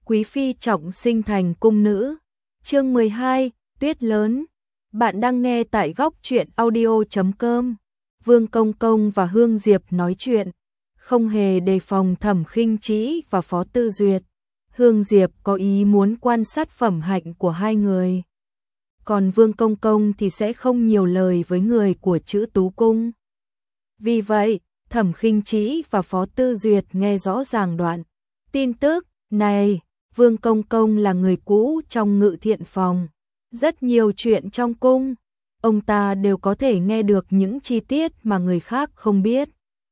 quý phi trọng sinh thành cung nữ. Chương 12, Tuyết lớn. Bạn đang nghe tại góc truyện audio.com. Vương Công Công và Hương Diệp nói chuyện, không hề đề phòng Thẩm Khinh Trĩ và Phó Tư Duyệt. Hương Diệp có ý muốn quan sát phẩm hạnh của hai người, còn Vương Công Công thì sẽ không nhiều lời với người của Trữ Tú Cung. Vì vậy, Thẩm Khinh Trĩ và Phó Tư Duyệt nghe rõ ràng đoạn tin tức này. Vương Công Công là người cũ trong Ngự Thiện Phòng, rất nhiều chuyện trong cung, ông ta đều có thể nghe được những chi tiết mà người khác không biết.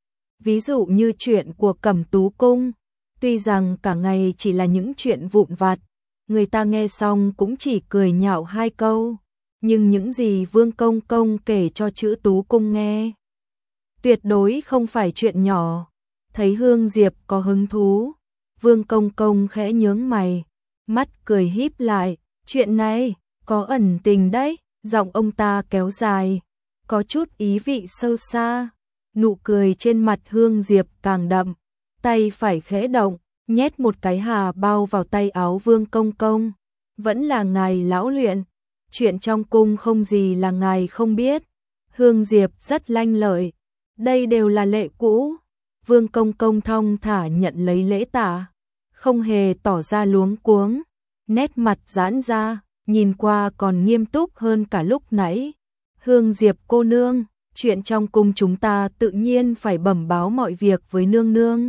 Ví dụ như chuyện của Cẩm Tú Cung, tuy rằng cả ngày chỉ là những chuyện vụn vặt, người ta nghe xong cũng chỉ cười nhạo hai câu, nhưng những gì Vương Công Công kể cho Trữ Tú Cung nghe, tuyệt đối không phải chuyện nhỏ. Thấy Hương Diệp có hứng thú, Vương Công Công khẽ nhướng mày, mắt cười híp lại, chuyện này có ẩn tình đấy, giọng ông ta kéo dài, có chút ý vị sâu xa. Nụ cười trên mặt Hương Diệp càng đậm, tay phải khẽ động, nhét một cái hà bao vào tay áo Vương Công Công. Vẫn là ngài lão luyện, chuyện trong cung không gì là ngài không biết. Hương Diệp rất lanh lợi, đây đều là lệ cũ. Vương Công Công thong thả nhận lấy lễ tạ, không hề tỏ ra luống cuống, nét mặt giãn ra, nhìn qua còn nghiêm túc hơn cả lúc nãy. Hương Diệp cô nương, chuyện trong cung chúng ta tự nhiên phải bẩm báo mọi việc với nương nương.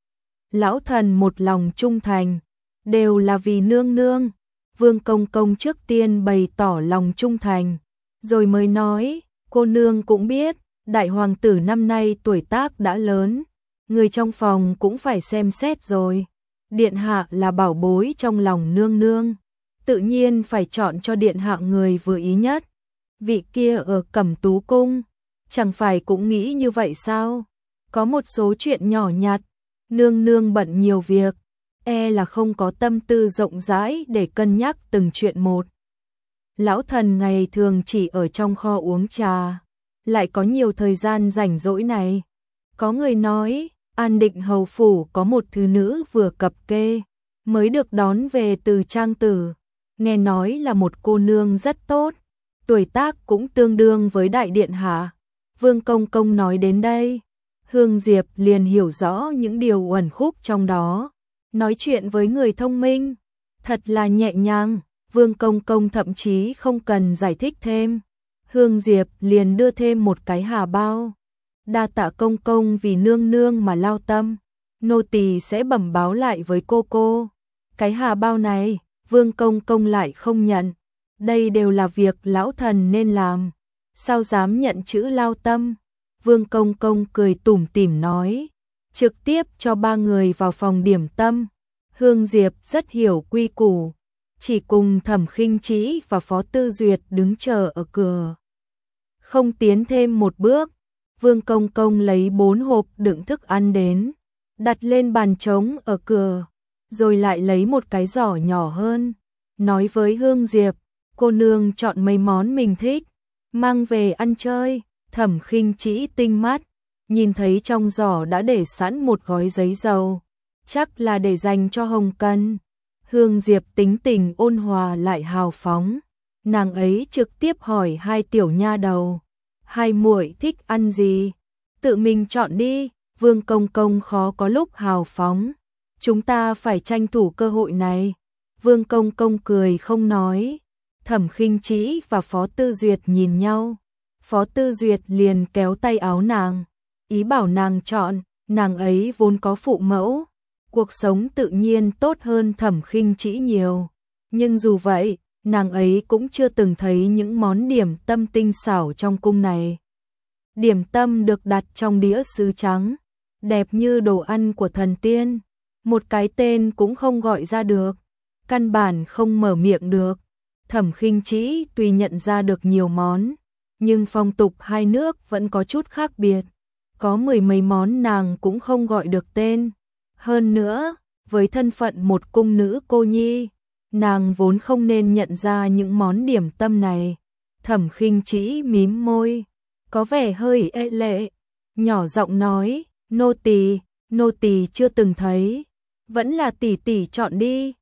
Lão thần một lòng trung thành, đều là vì nương nương. Vương Công Công trước tiên bày tỏ lòng trung thành, rồi mới nói, cô nương cũng biết, đại hoàng tử năm nay tuổi tác đã lớn, người trong phòng cũng phải xem xét rồi. Điện hạ là bảo bối trong lòng nương nương, tự nhiên phải chọn cho điện hạ người vừa ý nhất. Vị kia ở Cẩm Tú Cung, chẳng phải cũng nghĩ như vậy sao? Có một số chuyện nhỏ nhặt, nương nương bận nhiều việc, e là không có tâm tư rộng rãi để cân nhắc từng chuyện một. Lão thần ngày thường chỉ ở trong kho uống trà, lại có nhiều thời gian rảnh rỗi này. Có người nói, An Định hầu phủ có một thư nữ vừa cập kê, mới được đón về từ Trang Tử, nghe nói là một cô nương rất tốt, tuổi tác cũng tương đương với đại điện hạ. Vương Công Công nói đến đây, Hương Diệp liền hiểu rõ những điều uẩn khúc trong đó. Nói chuyện với người thông minh, thật là nhẹ nhàng. Vương Công Công thậm chí không cần giải thích thêm, Hương Diệp liền đưa thêm một cái hà bao. Đa tạ công công vì nương nương mà lao tâm, nô tỳ sẽ bẩm báo lại với cô. Cái hà bao này, Vương Công Công lại không nhận. Đây đều là việc lão thần nên làm, sao dám nhận chữ lao tâm. Vương Công Công cười tủm tỉm nói, trực tiếp cho ba người vào phòng điểm tâm. Hương Diệp rất hiểu quy củ, chỉ cùng Thẩm Khinh Trĩ và Phó Tư Duyệt đứng chờ ở cửa, không tiến thêm một bước. Vương Công Công lấy 4 hộp đựng thức ăn đến, đặt lên bàn trống ở cửa, rồi lại lấy một cái giỏ nhỏ hơn, nói với Hương Diệp, cô nương chọn mấy món mình thích, mang về ăn chơi. Thẩm Khinh Trĩ tinh mắt, nhìn thấy trong giỏ đã để sẵn một gói giấy dầu, chắc là để dành cho Hồng Cân. Hương Diệp tính tình ôn hòa lại hào phóng, nàng ấy trực tiếp hỏi hai tiểu nha đầu, hai muội thích ăn gì, tự mình chọn đi. Vương Công Công khó có lúc hào phóng, chúng ta phải tranh thủ cơ hội này. Vương Công Công cười không nói. Thẩm Khinh Trĩ và Phó Tư Duyệt nhìn nhau, Phó Tư Duyệt liền kéo tay áo nàng, ý bảo nàng chọn. Nàng ấy vốn có phụ mẫu, cuộc sống tự nhiên tốt hơn Thẩm Khinh Trĩ nhiều, nhưng dù vậy, nàng ấy cũng chưa từng thấy những món điểm tâm tinh xảo trong cung này. Điểm tâm được đặt trong đĩa sứ trắng, đẹp như đồ ăn của thần tiên, một cái tên cũng không gọi ra được, căn bản không mở miệng được. Thẩm Khinh Trĩ tuy nhận ra được nhiều món, nhưng phong tục hai nước vẫn có chút khác biệt, có 10 mấy món nàng cũng không gọi được tên. Hơn nữa, với thân phận một cung nữ cô nhi, nàng vốn không nên nhận ra những món điểm tâm này. Thẩm Khinh Trĩ mím môi, có vẻ hơi e lệ, nhỏ giọng nói, nô tỳ chưa từng thấy, vẫn là tỷ tỷ chọn đi.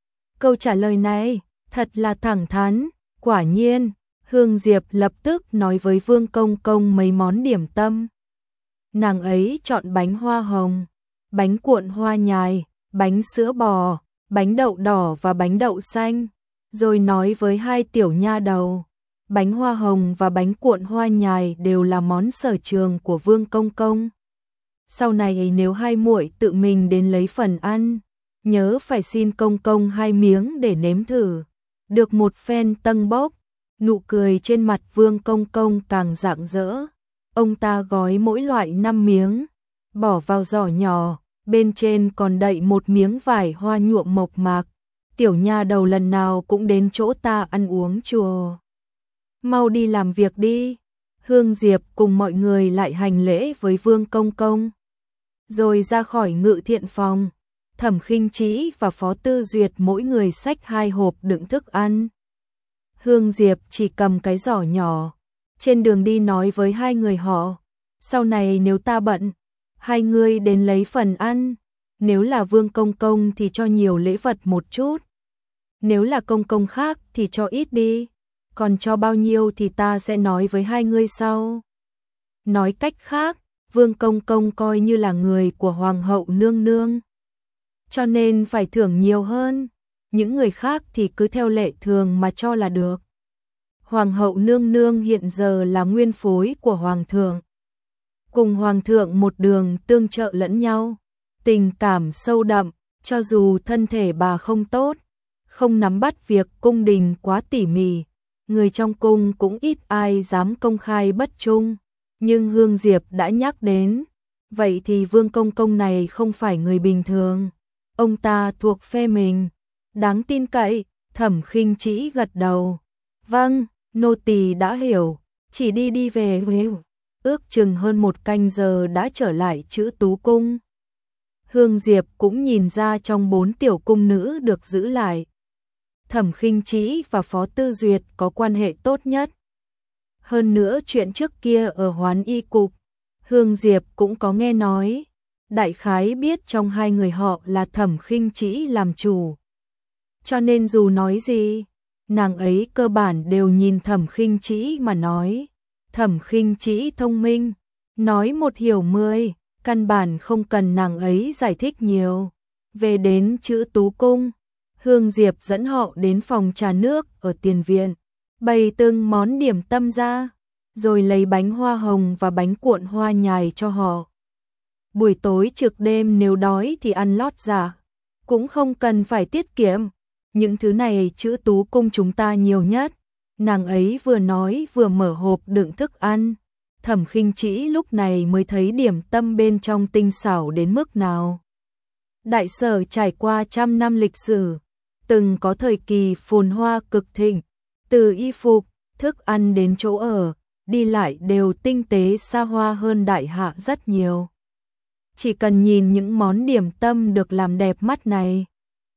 Câu trả lời này thật là thẳng thắn, quả nhiên, Hương Diệp lập tức nói với Vương Công Công mấy món điểm tâm. Nàng ấy chọn bánh hoa hồng, bánh cuộn hoa nhài, bánh sữa bò, bánh đậu đỏ và bánh đậu xanh, rồi nói với hai tiểu nha đầu, bánh hoa hồng và bánh cuộn hoa nhài đều là món sở trường của Vương Công Công. Sau này nếu hai muội tự mình đến lấy phần ăn, nhớ phải xin Công Công 2 miếng để nếm thử. Được một phen tâng bốc, nụ cười trên mặt Vương Công Công càng rạng rỡ. Ông ta gói mỗi loại 5 miếng, bỏ vào giỏ nhỏ, bên trên còn đậy một miếng vải hoa nhuộm mộc mạc. Tiểu nha đầu lần nào cũng đến chỗ ta ăn uống chùa. Mau đi làm việc đi. Hương Diệp cùng mọi người lại hành lễ với Vương Công Công, rồi ra khỏi ngự thiện phòng. Thẩm Khinh Trĩ và Phó Tư Duyệt mỗi người xách 2 hộp đựng thức ăn. Hương Diệp chỉ cầm cái giỏ nhỏ, trên đường đi nói với hai người họ, sau này nếu ta bận, hai người đến lấy phần ăn, nếu là Vương Công Công thì cho nhiều lễ vật một chút, nếu là công công khác thì cho ít đi, còn cho bao nhiêu thì ta sẽ nói với hai người sau. Nói cách khác, Vương Công Công coi như là người của Hoàng hậu nương nương, cho nên phải thưởng nhiều hơn, những người khác thì cứ theo lệ thường mà cho là được. Hoàng hậu nương nương hiện giờ là nguyên phối của Hoàng thượng, cùng Hoàng thượng một đường tương trợ lẫn nhau, tình cảm sâu đậm, cho dù thân thể bà không tốt, không nắm bắt việc cung đình quá tỉ mỉ, người trong cung cũng ít ai dám công khai bất trung, nhưng Hương Diệp đã nhắc đến, vậy thì Vương Công Công này không phải người bình thường, ông ta thuộc phe mình, đáng tin cậy. Thẩm Khinh Trĩ gật đầu, vâng, nô tỳ đã hiểu, chỉ đi về. Ước chừng hơn 1 canh giờ đã trở lại Chữ Tú Cung. Hương Diệp cũng nhìn ra trong 4 tiểu cung nữ được giữ lại, Thẩm Khinh Trĩ và Phó Tư Duyệt có quan hệ tốt nhất. Hơn nữa chuyện trước kia ở Hoán Y Cục, Hương Diệp cũng có nghe nói, đại khái biết trong hai người họ là Thẩm Khinh Trĩ làm chủ. Cho nên dù nói gì, nàng ấy cơ bản đều nhìn Thẩm Khinh Trĩ mà nói. Thẩm Khinh Trĩ thông minh, nói 1 hiểu 10, căn bản không cần nàng ấy giải thích nhiều. Về đến Chữ Tú Cung, Hương Diệp dẫn họ đến phòng trà nước ở tiền viện, bày từng món điểm tâm ra, rồi lấy bánh hoa hồng và bánh cuộn hoa nhài cho họ. Buổi tối trực đêm nếu đói thì ăn lót dạ, cũng không cần phải tiết kiệm. Những thứ này Chữ Tú Cung chúng ta nhiều nhất. Nàng ấy vừa nói vừa mở hộp đựng thức ăn. Thẩm Khinh Trĩ lúc này mới thấy điểm tâm bên trong tinh xảo đến mức nào. Đại Sở trải qua 100 năm lịch sử, từng có thời kỳ phồn hoa cực thịnh, từ y phục, thức ăn đến chỗ ở, đi lại đều tinh tế xa hoa hơn đại hạ rất nhiều. Chỉ cần nhìn những món điểm tâm được làm đẹp mắt này,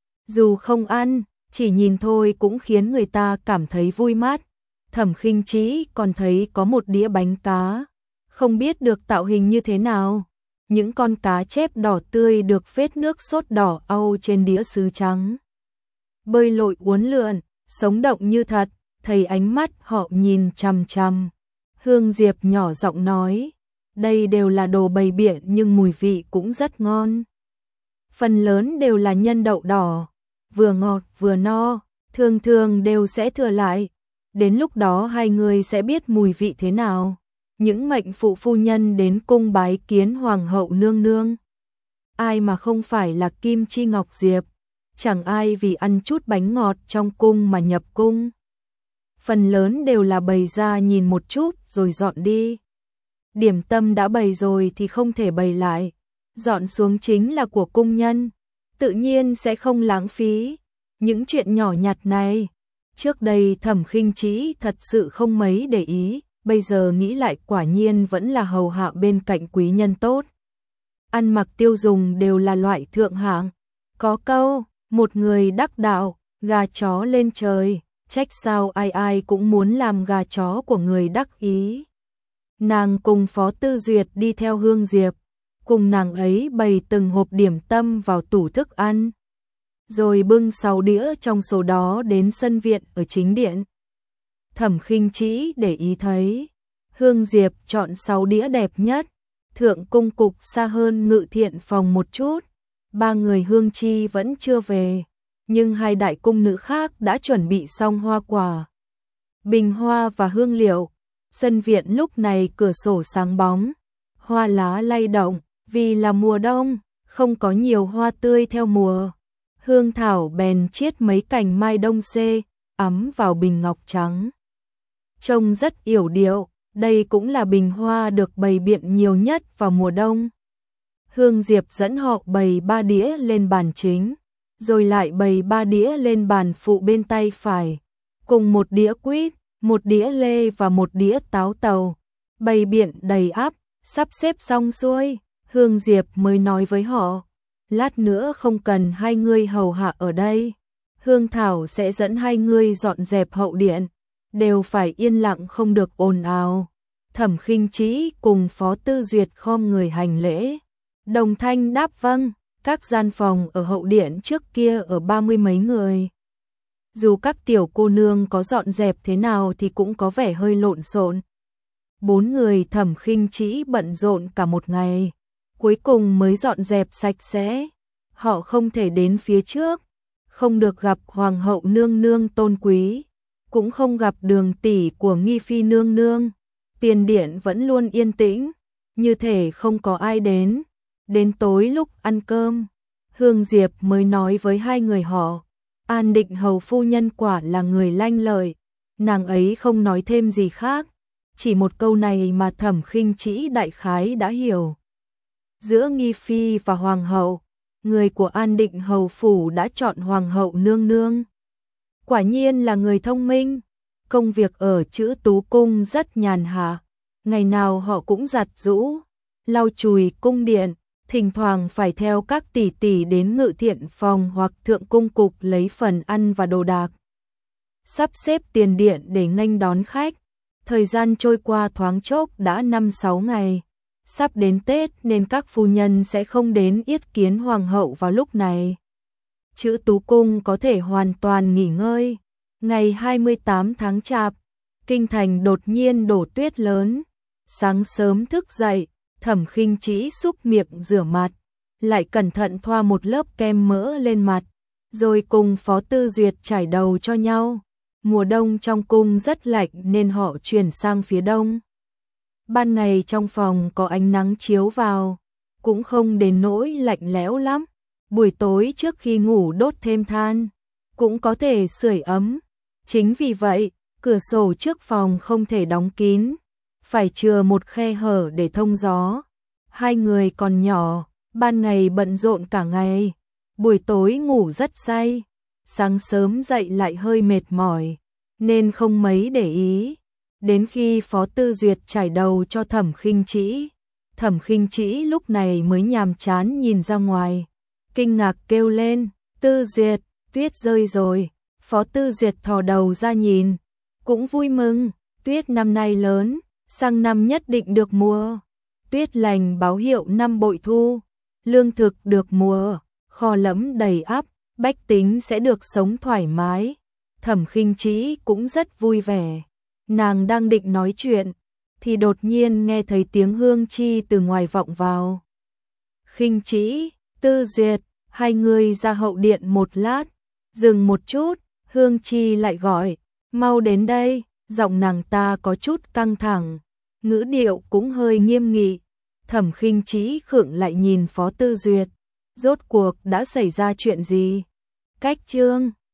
dù không ăn, chỉ nhìn thôi cũng khiến người ta cảm thấy vui mắt. Thẩm Khinh Trĩ còn thấy có một đĩa bánh cá, không biết được tạo hình như thế nào. Những con cá chép đỏ tươi được phết nước sốt đỏ au trên đĩa sứ trắng, bơi lội uốn lượn, sống động như thật, thấy ánh mắt họ nhìn chằm chằm. Hương Diệp nhỏ giọng nói, đây đều là đồ bày biện nhưng mùi vị cũng rất ngon. Phần lớn đều là nhân đậu đỏ, vừa ngọt vừa no, thường thường đều sẽ thừa lại. Đến lúc đó hai người sẽ biết mùi vị thế nào. Những mệnh phụ phu nhân đến cung bái kiến Hoàng hậu nương nương, ai mà không phải là Kim Chi Ngọc Diệp, chẳng ai vì ăn chút bánh ngọt trong cung mà nhập cung. Phần lớn đều là bày ra nhìn một chút rồi dọn đi. Điểm tâm đã bày rồi thì không thể bày lại, dọn xuống chính là của cung nhân, tự nhiên sẽ không lãng phí. Những chuyện nhỏ nhặt này, trước đây Thẩm Khinh Trĩ thật sự không mấy để ý, bây giờ nghĩ lại quả nhiên vẫn là hầu hạ bên cạnh quý nhân tốt. Ăn mặc tiêu dùng đều là loại thượng hạng. Có câu, một người đắc đạo, gà chó lên trời, trách sao ai ai cũng muốn làm gà chó của người đắc ý. Nàng cùng Phó Tư Duyệt đi theo Hương Diệp, cùng nàng ấy bày từng hộp điểm tâm vào tủ thức ăn. rồi bưng 6 đĩa trong số đó đến sân viện ở chính điện. Thẩm Khinh Trĩ để ý thấy, Hương Diệp chọn 6 đĩa đẹp nhất, thượng cung cục xa hơn Ngự Thiện phòng một chút. Ba người Hương Chi vẫn chưa về, nhưng hai đại cung nữ khác đã chuẩn bị xong hoa quả, bình hoa và hương liệu. Sân viện lúc này cửa sổ sáng bóng, hoa lá lay động, vì là mùa đông, không có nhiều hoa tươi theo mùa. Hương Thảo bèn chiết mấy cành mai đông xê, ấm vào bình ngọc trắng. Trông rất yểu điệu, đây cũng là bình hoa được bày biện nhiều nhất vào mùa đông. Hương Diệp dẫn họ bày 3 đĩa lên bàn chính, rồi lại bày 3 đĩa lên bàn phụ bên tay phải, cùng một đĩa quýt, một đĩa lê và một đĩa táo tàu. Bày biện đầy ắp, sắp xếp xong xuôi, Hương Diệp mới nói với họ, lát nữa không cần hai người hầu hạ ở đây. Hương Thảo sẽ dẫn hai người dọn dẹp hậu điện, đều phải yên lặng không được ồn ào. Thẩm Khinh Trĩ cùng Phó Tư Duyệt khom người hành lễ, đồng thanh đáp vâng. Các gian phòng ở hậu điện trước kia ở 30 mấy người. Dù các tiểu cô nương có dọn dẹp thế nào thì cũng có vẻ hơi lộn xộn. 4 người Thẩm Khinh Trĩ bận rộn cả một ngày, cuối cùng mới dọn dẹp sạch sẽ. Họ không thể đến phía trước, không được gặp hoàng hậu nương nương tôn quý, cũng không gặp đường tỷ của nghi phi nương nương. Tiền điện vẫn luôn yên tĩnh, như thể không có ai đến. Đến tối lúc ăn cơm, Hương Diệp mới nói với hai người họ, An Định hầu phu nhân quả là người lanh lợi. Nàng ấy không nói thêm gì khác, chỉ một câu này mà Thẩm Khinh Trĩ đại khái đã hiểu. Giữa nghi phi và hoàng hậu, người của An Định hầu phủ đã chọn hoàng hậu nương nương. Quả nhiên là người thông minh. Công việc ở Chữ Tú cung rất nhàn hạ, ngày nào họ cũng giặt giũ, lau chùi cung điện, thỉnh thoảng phải theo các tỷ tỷ đến Ngự Thiện phòng hoặc thượng cung cục lấy phần ăn và đồ đạc, sắp xếp tiền điện để nghênh đón khách. Thời gian trôi qua thoáng chốc đã 5-6 ngày, sắp đến Tết nên các phu nhân sẽ không đến yết kiến hoàng hậu vào lúc này. Chữ Tú cung có thể hoàn toàn nghỉ ngơi. Ngày 28 tháng Chạp, kinh thành đột nhiên đổ tuyết lớn. Sáng sớm thức dậy, Thẩm Khinh Trĩ xúc miệng rửa mặt, lại cẩn thận thoa một lớp kem mỡ lên mặt, rồi cùng Phó Tư Duyệt chải đầu cho nhau. Mùa đông trong cung rất lạnh nên họ chuyển sang phía đông. Ban ngày trong phòng có ánh nắng chiếu vào, cũng không đến nỗi lạnh lẽo lắm. Buổi tối trước khi ngủ đốt thêm than, cũng có thể sưởi ấm. Chính vì vậy, cửa sổ trước phòng không thể đóng kín, phải chừa một khe hở để thông gió. Hai người còn nhỏ, ban ngày bận rộn cả ngày, buổi tối ngủ rất say, sáng sớm dậy lại hơi mệt mỏi, nên không mấy để ý. Đến khi Phó Tư Duyệt chải đầu cho Thẩm Khinh Trĩ, Thẩm Khinh Trĩ lúc này mới nhàm chán nhìn ra ngoài, kinh ngạc kêu lên, Tư Duyệt, tuyết rơi rồi. Phó Tư Duyệt thò đầu ra nhìn, cũng vui mừng, tuyết năm nay lớn, sang năm nhất định được mùa. Tuyết lành báo hiệu năm bội thu, lương thực được mùa, kho lẫm đầy ắp, bách tính sẽ được sống thoải mái. Thẩm Khinh Trĩ cũng rất vui vẻ. Nàng đang định nói chuyện, thì đột nhiên nghe thấy tiếng Hương Chi từ ngoài vọng vào. Khinh Trĩ, Tư Duyệt, hai người ra hậu điện một lát, dừng một chút. Hương Chi lại gọi, mau đến đây. Giọng nàng ta có chút căng thẳng, ngữ điệu cũng hơi nghiêm nghị. Thẩm Khinh Trĩ khựng lại nhìn Phó Tư Duyệt, rốt cuộc đã xảy ra chuyện gì? Cách chương